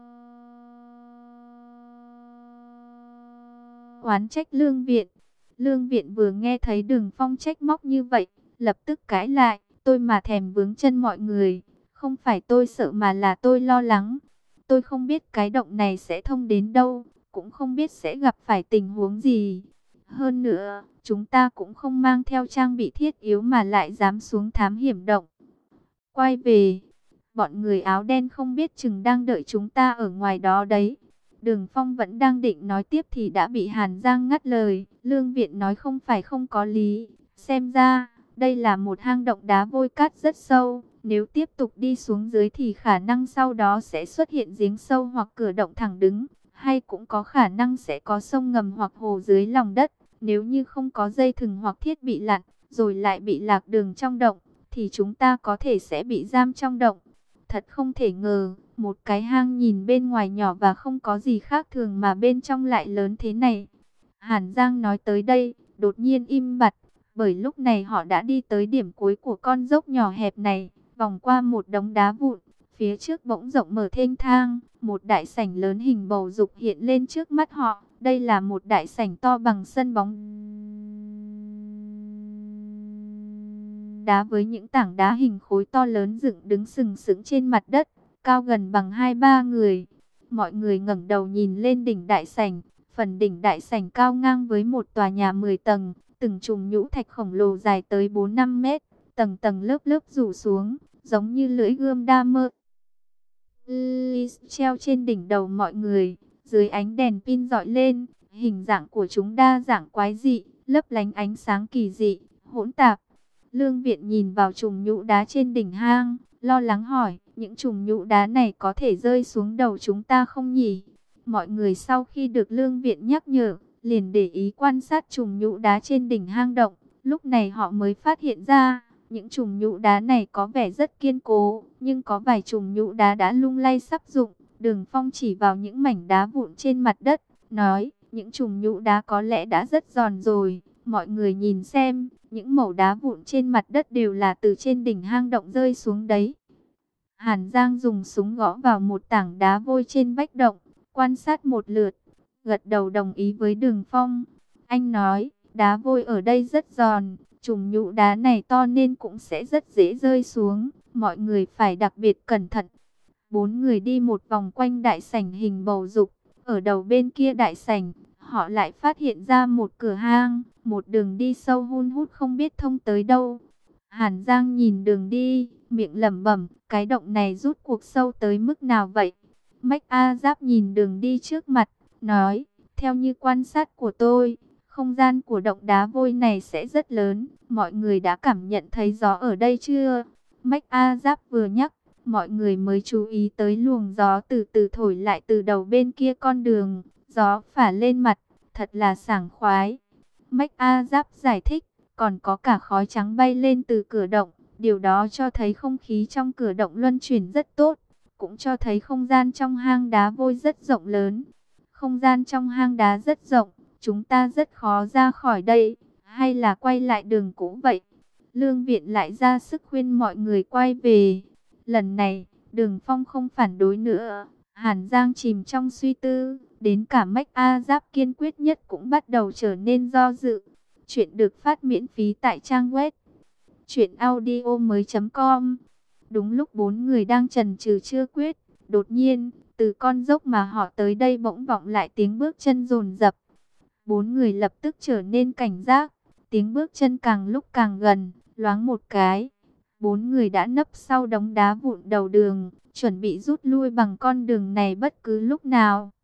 oán trách Lương Viện. Lương Viện vừa nghe thấy Đường Phong trách móc như vậy, lập tức cãi lại. Tôi mà thèm vướng chân mọi người. Không phải tôi sợ mà là tôi lo lắng. Tôi không biết cái động này sẽ thông đến đâu. Cũng không biết sẽ gặp phải tình huống gì. Hơn nữa, chúng ta cũng không mang theo trang bị thiết yếu mà lại dám xuống thám hiểm động. Quay về, bọn người áo đen không biết chừng đang đợi chúng ta ở ngoài đó đấy. Đường Phong vẫn đang định nói tiếp thì đã bị Hàn Giang ngắt lời. Lương Viện nói không phải không có lý. Xem ra, đây là một hang động đá vôi cát rất sâu. Nếu tiếp tục đi xuống dưới thì khả năng sau đó sẽ xuất hiện giếng sâu hoặc cửa động thẳng đứng. Hay cũng có khả năng sẽ có sông ngầm hoặc hồ dưới lòng đất. Nếu như không có dây thừng hoặc thiết bị lặn, rồi lại bị lạc đường trong động, thì chúng ta có thể sẽ bị giam trong động. Thật không thể ngờ, một cái hang nhìn bên ngoài nhỏ và không có gì khác thường mà bên trong lại lớn thế này. Hàn Giang nói tới đây, đột nhiên im bặt, bởi lúc này họ đã đi tới điểm cuối của con dốc nhỏ hẹp này, vòng qua một đống đá vụn. Phía trước bỗng rộng mở thênh thang, một đại sảnh lớn hình bầu dục hiện lên trước mắt họ. Đây là một đại sảnh to bằng sân bóng đá với những tảng đá hình khối to lớn dựng đứng sừng sững trên mặt đất, cao gần bằng hai ba người. Mọi người ngẩng đầu nhìn lên đỉnh đại sảnh, phần đỉnh đại sảnh cao ngang với một tòa nhà mười tầng, từng chùm nhũ thạch khổng lồ dài tới bốn năm mét, tầng tầng lớp lớp rủ xuống, giống như lưỡi gươm đa mơ treo trên đỉnh đầu mọi người. Dưới ánh đèn pin rọi lên, hình dạng của chúng đa dạng quái dị, lấp lánh ánh sáng kỳ dị, hỗn tạp. Lương Viện nhìn vào chùm nhũ đá trên đỉnh hang, lo lắng hỏi, những chùm nhũ đá này có thể rơi xuống đầu chúng ta không nhỉ? Mọi người sau khi được Lương Viện nhắc nhở, liền để ý quan sát chùm nhũ đá trên đỉnh hang động. Lúc này họ mới phát hiện ra, những chùm nhũ đá này có vẻ rất kiên cố, nhưng có vài chùm nhũ đá đã lung lay sắp rụng. Đường Phong chỉ vào những mảnh đá vụn trên mặt đất, nói, những chùm nhũ đá có lẽ đã rất giòn rồi. Mọi người nhìn xem, những mẩu đá vụn trên mặt đất đều là từ trên đỉnh hang động rơi xuống đấy. Hàn Giang dùng súng gõ vào một tảng đá vôi trên vách động, quan sát một lượt, gật đầu đồng ý với Đường Phong. Anh nói, đá vôi ở đây rất giòn, chùm nhũ đá này to nên cũng sẽ rất dễ rơi xuống, mọi người phải đặc biệt cẩn thận. Bốn người đi một vòng quanh đại sảnh hình bầu dục, ở đầu bên kia đại sảnh, họ lại phát hiện ra một cửa hang, một đường đi sâu hun hút không biết thông tới đâu. Hàn Giang nhìn đường đi, miệng lẩm bẩm, cái động này rút cuộc sâu tới mức nào vậy? Mách A Giáp nhìn đường đi trước mặt, nói, theo như quan sát của tôi, không gian của động đá vôi này sẽ rất lớn. Mọi người đã cảm nhận thấy gió ở đây chưa? Mách A Giáp vừa nhắc, mọi người mới chú ý tới luồng gió từ từ thổi lại từ đầu bên kia con đường. Gió phả lên mặt, thật là sảng khoái. Mách A Giáp giải thích, còn có cả khói trắng bay lên từ cửa động. Điều đó cho thấy không khí trong cửa động luân chuyển rất tốt. Cũng cho thấy không gian trong hang đá vôi rất rộng lớn. Không gian trong hang đá rất rộng, chúng ta rất khó ra khỏi đây. Hay là quay lại đường cũ vậy? Lương Viện lại ra sức khuyên mọi người quay về. Lần này, Đường Phong không phản đối nữa. Hàn Giang chìm trong suy tư. Đến cả Mách A Giáp kiên quyết nhất cũng bắt đầu trở nên do dự. Chuyện được phát miễn phí tại trang web Chuyện audio mới com. Đúng lúc bốn người đang chần chừ chưa quyết, đột nhiên, từ con dốc mà họ tới đây bỗng vọng lại tiếng bước chân dồn dập. Bốn người lập tức trở nên cảnh giác, tiếng bước chân càng lúc càng gần, loáng một cái. Bốn người đã nấp sau đống đá vụn đầu đường, chuẩn bị rút lui bằng con đường này bất cứ lúc nào.